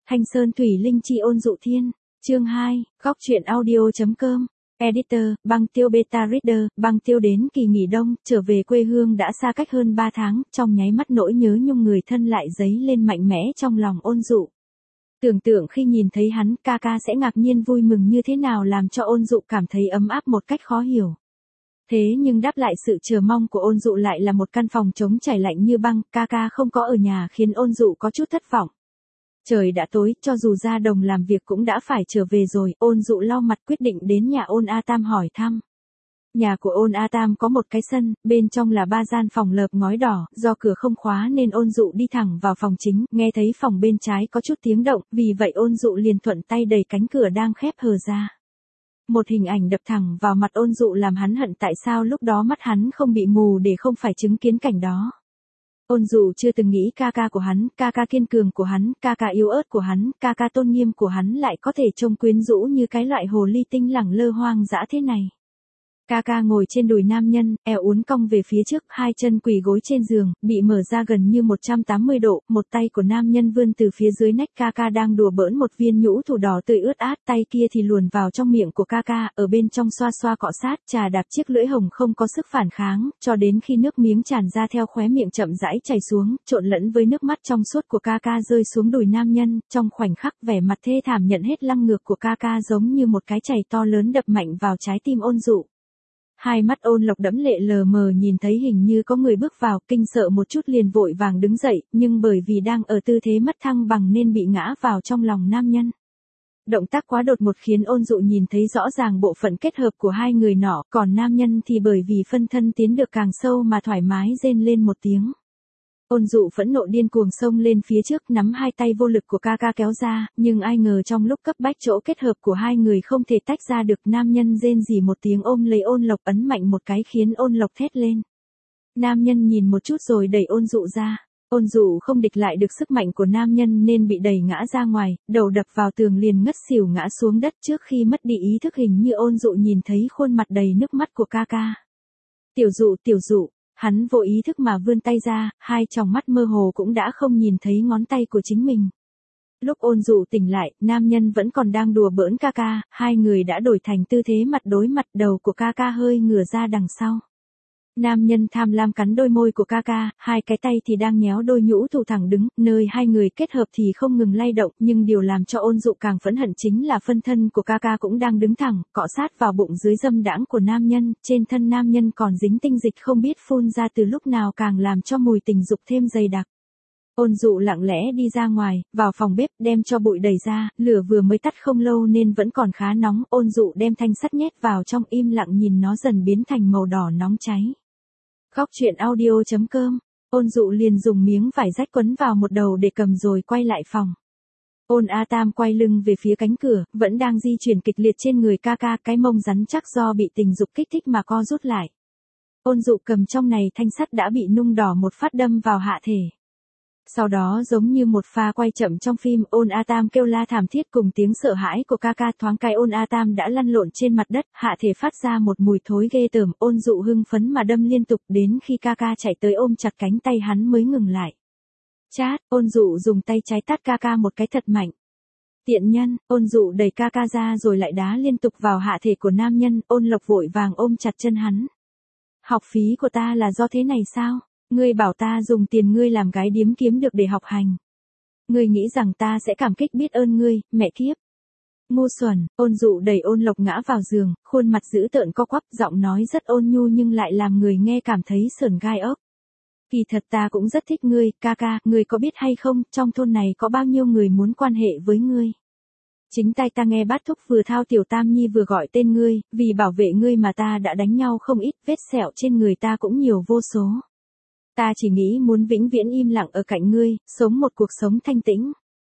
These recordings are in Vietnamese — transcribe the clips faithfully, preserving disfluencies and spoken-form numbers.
Thanh Sơn Thủy Linh Chi Ôn Dụ Thiên, chương hai, góc truyện audio.com, Editor, Băng Tiêu Beta Reader, Băng Tiêu đến kỳ nghỉ đông, trở về quê hương đã xa cách hơn ba tháng, trong nháy mắt nỗi nhớ nhung người thân lại dấy lên mạnh mẽ trong lòng Ôn Dụ. Tưởng tượng khi nhìn thấy hắn, ca ca sẽ ngạc nhiên vui mừng như thế nào làm cho Ôn Dụ cảm thấy ấm áp một cách khó hiểu. Thế nhưng đáp lại sự chờ mong của Ôn Dụ lại là một căn phòng trống trải lạnh như băng, ca ca không có ở nhà khiến Ôn Dụ có chút thất vọng. Trời đã tối, cho dù ra đồng làm việc cũng đã phải trở về rồi, Ôn Dụ lau mặt quyết định đến nhà Ôn A Tam hỏi thăm. Nhà của Ôn A Tam có một cái sân, bên trong là ba gian phòng lợp ngói đỏ, do cửa không khóa nên Ôn Dụ đi thẳng vào phòng chính, nghe thấy phòng bên trái có chút tiếng động, vì vậy Ôn Dụ liền thuận tay đẩy cánh cửa đang khép hờ ra. Một hình ảnh đập thẳng vào mặt Ôn Dụ làm hắn hận tại sao lúc đó mắt hắn không bị mù để không phải chứng kiến cảnh đó. Ôn Dụ chưa từng nghĩ ca ca của hắn, ca ca kiên cường của hắn, ca ca yếu ớt của hắn, ca ca tôn nghiêm của hắn lại có thể trông quyến rũ như cái loại hồ ly tinh lẳng lơ hoang dã thế này. Ca ca ngồi trên đùi nam nhân, eo uốn cong về phía trước, hai chân quỳ gối trên giường, bị mở ra gần như một trăm tám mươi độ, một tay của nam nhân vươn từ phía dưới nách ca ca đang đùa bỡn một viên nhũ thủ đỏ tươi ướt át, tay kia thì luồn vào trong miệng của ca ca, ở bên trong xoa xoa cọ sát, chà đạp chiếc lưỡi hồng không có sức phản kháng, cho đến khi nước miếng tràn ra theo khóe miệng chậm rãi chảy xuống, trộn lẫn với nước mắt trong suốt của ca ca rơi xuống đùi nam nhân, trong khoảnh khắc vẻ mặt thê thảm nhận hết lăng ngược của ca ca giống như một cái chày to lớn đập mạnh vào trái tim Ôn Dụ. Hai mắt Ôn Lộc đẫm lệ lờ mờ nhìn thấy hình như có người bước vào, kinh sợ một chút liền vội vàng đứng dậy, nhưng bởi vì đang ở tư thế mất thăng bằng nên bị ngã vào trong lòng nam nhân. Động tác quá đột ngột khiến Ôn Dụ nhìn thấy rõ ràng bộ phận kết hợp của hai người nọ, còn nam nhân thì bởi vì phân thân tiến được càng sâu mà thoải mái rên lên một tiếng. Ôn Dụ phẫn nộ điên cuồng xông lên phía trước nắm hai tay vô lực của ca ca kéo ra, nhưng ai ngờ trong lúc cấp bách chỗ kết hợp của hai người không thể tách ra được, nam nhân rên rỉ một tiếng ôm lấy Ôn Lộc ấn mạnh một cái khiến Ôn Lộc thét lên. Nam nhân nhìn một chút rồi đẩy Ôn Dụ ra. Ôn Dụ không địch lại được sức mạnh của nam nhân nên bị đẩy ngã ra ngoài, đầu đập vào tường liền ngất xỉu ngã xuống đất trước khi mất đi ý thức. Hình như Ôn Dụ nhìn thấy khuôn mặt đầy nước mắt của ca ca. Tiểu Dụ, Tiểu Dụ. Hắn vô ý thức mà vươn tay ra, hai tròng mắt mơ hồ cũng đã không nhìn thấy ngón tay của chính mình. Lúc Ôn Dụ tỉnh lại, nam nhân vẫn còn đang đùa bỡn ca ca, hai người đã đổi thành tư thế mặt đối mặt, đầu của ca ca hơi ngửa ra đằng sau. Nam nhân tham lam cắn đôi môi của ca ca, hai cái tay thì đang nhéo đôi nhũ thủ thẳng đứng, nơi hai người kết hợp thì không ngừng lay động, nhưng điều làm cho Ôn Dụ càng phẫn hận chính là phân thân của ca ca cũng đang đứng thẳng, cọ sát vào bụng dưới dâm đãng của nam nhân, trên thân nam nhân còn dính tinh dịch không biết phun ra từ lúc nào càng làm cho mùi tình dục thêm dày đặc. Ôn Dụ lặng lẽ đi ra ngoài, vào phòng bếp, đem cho bụi đẩy ra, lửa vừa mới tắt không lâu nên vẫn còn khá nóng, Ôn Dụ đem thanh sắt nhét vào trong im lặng nhìn nó dần biến thành màu đỏ nóng cháy. Góc truyện audio.com, Ôn Dụ liền dùng miếng vải rách quấn vào một đầu để cầm rồi quay lại phòng. Ôn A Tam quay lưng về phía cánh cửa, vẫn đang di chuyển kịch liệt trên người ca ca, cái mông rắn chắc do bị tình dục kích thích mà co rút lại. Ôn Dụ cầm trong này thanh sắt đã bị nung đỏ một phát đâm vào hạ thể. Sau đó giống như một pha quay chậm trong phim, Ôn A Tam kêu la thảm thiết cùng tiếng sợ hãi của ca ca, thoáng cái Ôn A Tam đã lăn lộn trên mặt đất, hạ thể phát ra một mùi thối ghê tởm, Ôn Dụ hưng phấn mà đâm liên tục đến khi ca ca chạy tới ôm chặt cánh tay hắn mới ngừng lại. Chát, Ôn Dụ dùng tay trái tát ca ca một cái thật mạnh. Tiện nhân, Ôn Dụ đẩy ca ca ra rồi lại đá liên tục vào hạ thể của nam nhân, Ôn Lộc vội vàng ôm chặt chân hắn. Học phí của ta là do thế này sao? Ngươi bảo ta dùng tiền ngươi làm gái điếm kiếm được để học hành. Ngươi nghĩ rằng ta sẽ cảm kích biết ơn ngươi, mẹ kiếp. Ngu xuẩn, Ôn Dụ đẩy Ôn Lộc ngã vào giường, khuôn mặt dữ tợn co quắp, giọng nói rất ôn nhu nhưng lại làm người nghe cảm thấy sởn gai ốc. Kỳ thật ta cũng rất thích ngươi, ca ca, ngươi có biết hay không, trong thôn này có bao nhiêu người muốn quan hệ với ngươi. Chính tai ta nghe Bát Thúc vừa thao Tiểu Tam Nhi vừa gọi tên ngươi, vì bảo vệ ngươi mà ta đã đánh nhau không ít, vết sẹo trên người ta cũng nhiều vô số. Ta chỉ nghĩ muốn vĩnh viễn im lặng ở cạnh ngươi, sống một cuộc sống thanh tĩnh.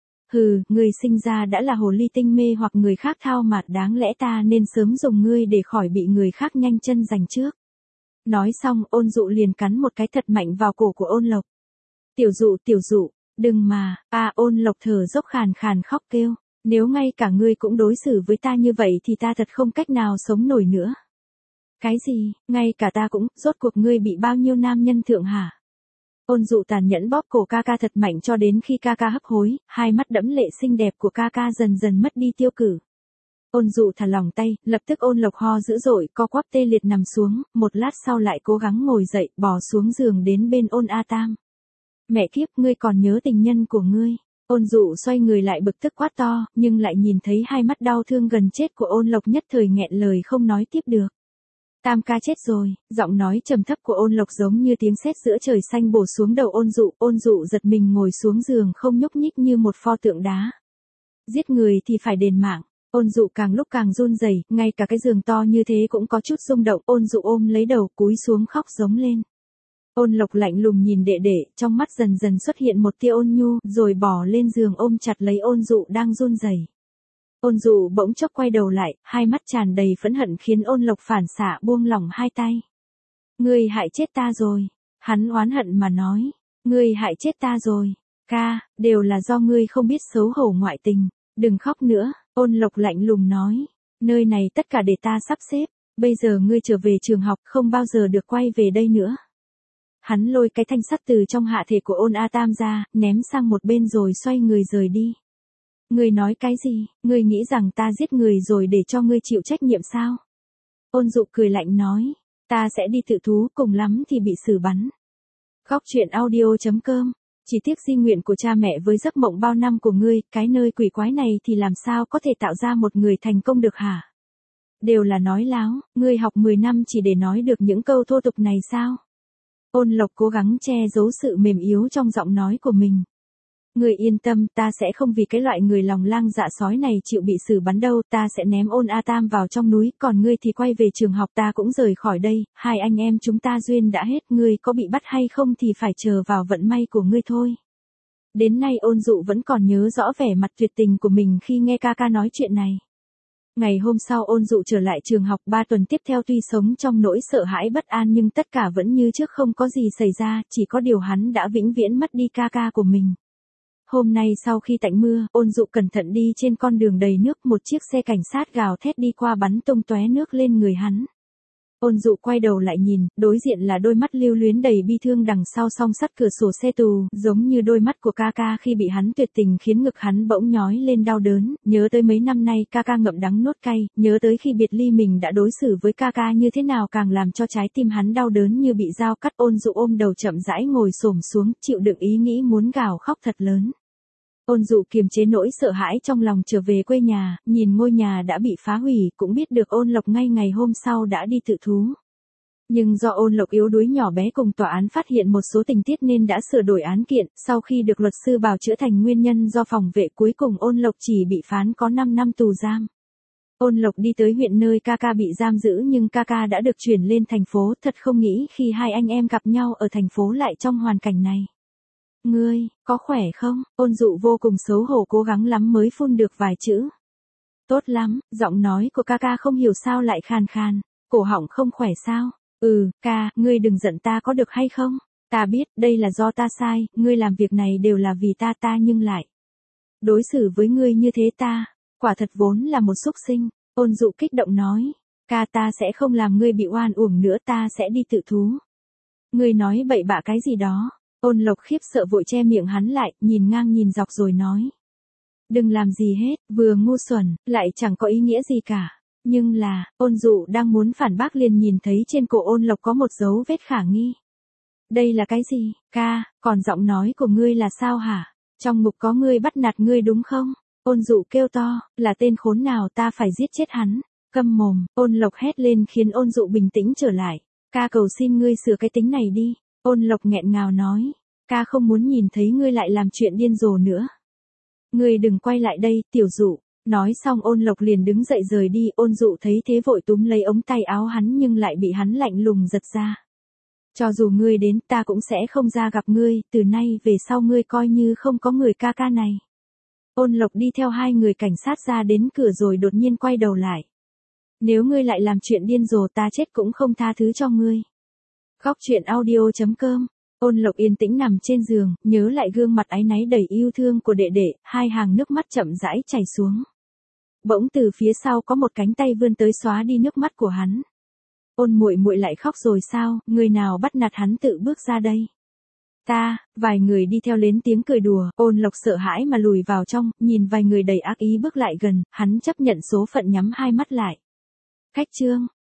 Hừ, ngươi sinh ra đã là hồ ly tinh mê hoặc người khác thao mạt, đáng lẽ ta nên sớm dùng ngươi để khỏi bị người khác nhanh chân giành trước. Nói xong, Ôn Dụ liền cắn một cái thật mạnh vào cổ của Ôn Lộc. Tiểu Dụ, Tiểu Dụ, đừng mà, à Ôn Lộc thở dốc khàn khàn khóc kêu, nếu ngay cả ngươi cũng đối xử với ta như vậy thì ta thật không cách nào sống nổi nữa. Cái gì, ngay cả ta cũng, rốt cuộc ngươi bị bao nhiêu nam nhân thượng hả? Ôn Dụ tàn nhẫn bóp cổ ca ca thật mạnh cho đến khi ca ca hấp hối, hai mắt đẫm lệ xinh đẹp của ca ca dần dần mất đi tiêu cử. Ôn Dụ thả lỏng tay, lập tức Ôn Lộc ho dữ dội, co quắp tê liệt nằm xuống, một lát sau lại cố gắng ngồi dậy, bò xuống giường đến bên Ôn A Tam. Mẹ kiếp, ngươi còn nhớ tình nhân của ngươi. Ôn Dụ xoay người lại bực tức quát to, nhưng lại nhìn thấy hai mắt đau thương gần chết của Ôn Lộc nhất thời nghẹn lời không nói tiếp được. Tam ca chết rồi, giọng nói trầm thấp của Ôn Lộc giống như tiếng sét giữa trời xanh bổ xuống đầu Ôn Dụ, Ôn Dụ giật mình ngồi xuống giường không nhúc nhích như một pho tượng đá. Giết người thì phải đền mạng. Ôn Dụ càng lúc càng run rẩy, ngay cả cái giường to như thế cũng có chút rung động, Ôn Dụ ôm lấy đầu cúi xuống khóc giống lên. Ôn Lộc lạnh lùng nhìn đệ đệ, trong mắt dần dần xuất hiện một tia ôn nhu, rồi bỏ lên giường ôm chặt lấy Ôn Dụ đang run rẩy. Ôn Dụ bỗng chốc quay đầu lại, hai mắt tràn đầy phẫn hận khiến Ôn Lộc phản xạ buông lỏng hai tay. Ngươi hại chết ta rồi. Hắn oán hận mà nói. Ngươi hại chết ta rồi. Ca, đều là do ngươi không biết xấu hổ ngoại tình. Đừng khóc nữa, Ôn Lộc lạnh lùng nói. Nơi này tất cả để ta sắp xếp. Bây giờ ngươi trở về trường học không bao giờ được quay về đây nữa. Hắn lôi cái thanh sắt từ trong hạ thể của Ôn A Tam ra, ném sang một bên rồi xoay người rời đi. Ngươi nói cái gì, ngươi nghĩ rằng ta giết người rồi để cho ngươi chịu trách nhiệm sao? Ôn Dụ cười lạnh nói, ta sẽ đi tự thú, cùng lắm thì bị xử bắn. Góc truyện audio chấm com, chỉ tiếc di nguyện của cha mẹ với giấc mộng bao năm của ngươi, cái nơi quỷ quái này thì làm sao có thể tạo ra một người thành công được hả? Đều là nói láo, ngươi học mười năm chỉ để nói được những câu thô tục này sao? Ôn Lộc cố gắng che giấu sự mềm yếu trong giọng nói của mình. Ngươi yên tâm, ta sẽ không vì cái loại người lòng lang dạ sói này chịu bị xử bắn đâu, ta sẽ ném Ôn A Tam vào trong núi, còn ngươi thì quay về trường học, ta cũng rời khỏi đây, hai anh em chúng ta duyên đã hết, ngươi có bị bắt hay không thì phải chờ vào vận may của ngươi thôi. Đến nay Ôn Dụ vẫn còn nhớ rõ vẻ mặt tuyệt tình của mình khi nghe ca ca nói chuyện này. Ngày hôm sau Ôn Dụ trở lại trường học, ba tuần tiếp theo tuy sống trong nỗi sợ hãi bất an nhưng tất cả vẫn như trước, không có gì xảy ra, chỉ có điều hắn đã vĩnh viễn mất đi ca ca của mình. Hôm nay sau khi tạnh mưa, Ôn Dụ cẩn thận đi trên con đường đầy nước, một chiếc xe cảnh sát gào thét đi qua bắn tung tóe nước lên người hắn. Ôn Dụ quay đầu lại nhìn, đối diện là đôi mắt lưu luyến đầy bi thương đằng sau song sắt cửa sổ xe tù, giống như đôi mắt của ca ca khi bị hắn tuyệt tình khiến ngực hắn bỗng nhói lên đau đớn, nhớ tới mấy năm nay ca ca ngậm đắng nuốt cay, nhớ tới khi biệt ly mình đã đối xử với ca ca như thế nào, càng làm cho trái tim hắn đau đớn như bị dao cắt. Ôn Dụ ôm đầu chậm rãi ngồi xổm xuống, chịu đựng ý nghĩ muốn gào khóc thật lớn. Ôn Dụ kiềm chế nỗi sợ hãi trong lòng trở về quê nhà, nhìn ngôi nhà đã bị phá hủy, cũng biết được Ôn Lộc ngay ngày hôm sau đã đi tự thú. Nhưng do Ôn Lộc yếu đuối nhỏ bé cùng tòa án phát hiện một số tình tiết nên đã sửa đổi án kiện, sau khi được luật sư bào chữa thành nguyên nhân do phòng vệ, cuối cùng Ôn Lộc chỉ bị phán có năm năm tù giam. Ôn Lộc đi tới huyện nơi ca ca bị giam giữ nhưng ca ca đã được chuyển lên thành phố, thật không nghĩ khi hai anh em gặp nhau ở thành phố lại trong hoàn cảnh này. Ngươi, có khỏe không? Ôn Dụ vô cùng xấu hổ cố gắng lắm mới phun được vài chữ. Tốt lắm, giọng nói của ca ca không hiểu sao lại khàn khàn, cổ họng không khỏe sao? Ừ, ca, ngươi đừng giận ta có được hay không? Ta biết, đây là do ta sai, ngươi làm việc này đều là vì ta ta nhưng lại đối xử với ngươi như thế ta, quả thật vốn là một súc sinh. Ôn Dụ kích động nói, ca ta sẽ không làm ngươi bị oan uổng nữa, ta sẽ đi tự thú. Ngươi nói bậy bạ cái gì đó? Ôn Lộc khiếp sợ vội che miệng hắn lại, nhìn ngang nhìn dọc rồi nói. Đừng làm gì hết, vừa ngu xuẩn, lại chẳng có ý nghĩa gì cả. Nhưng là, Ôn Dụ đang muốn phản bác liền nhìn thấy trên cổ Ôn Lộc có một dấu vết khả nghi. Đây là cái gì, ca, còn giọng nói của ngươi là sao hả? Trong mục có ngươi bắt nạt ngươi đúng không? Ôn Dụ kêu to, là tên khốn nào, ta phải giết chết hắn. Câm mồm, Ôn Lộc hét lên khiến Ôn Dụ bình tĩnh trở lại. Ca cầu xin ngươi sửa cái tính này đi. Ôn Lộc nghẹn ngào nói, ca không muốn nhìn thấy ngươi lại làm chuyện điên rồ nữa. Ngươi đừng quay lại đây, tiểu Dụ. Nói xong Ôn Lộc liền đứng dậy rời đi, Ôn Dụ thấy thế vội túm lấy ống tay áo hắn nhưng lại bị hắn lạnh lùng giật ra. Cho dù ngươi đến, ta cũng sẽ không ra gặp ngươi, từ nay về sau ngươi coi như không có người ca ca này. Ôn Lộc đi theo hai người cảnh sát ra đến cửa rồi đột nhiên quay đầu lại. Nếu ngươi lại làm chuyện điên rồ ta chết cũng không tha thứ cho ngươi. Góc truyện audio chấm com. Ôn Lộc yên tĩnh nằm trên giường, nhớ lại gương mặt áy náy đầy yêu thương của đệ đệ, hai hàng nước mắt chậm rãi chảy xuống. Bỗng từ phía sau có một cánh tay vươn tới xóa đi nước mắt của hắn. Ôn muội muội lại khóc rồi sao, người nào bắt nạt hắn tự bước ra đây. Ta, vài người đi theo lên tiếng cười đùa, Ôn Lộc sợ hãi mà lùi vào trong, nhìn vài người đầy ác ý bước lại gần, hắn chấp nhận số phận nhắm hai mắt lại. Khách Trương,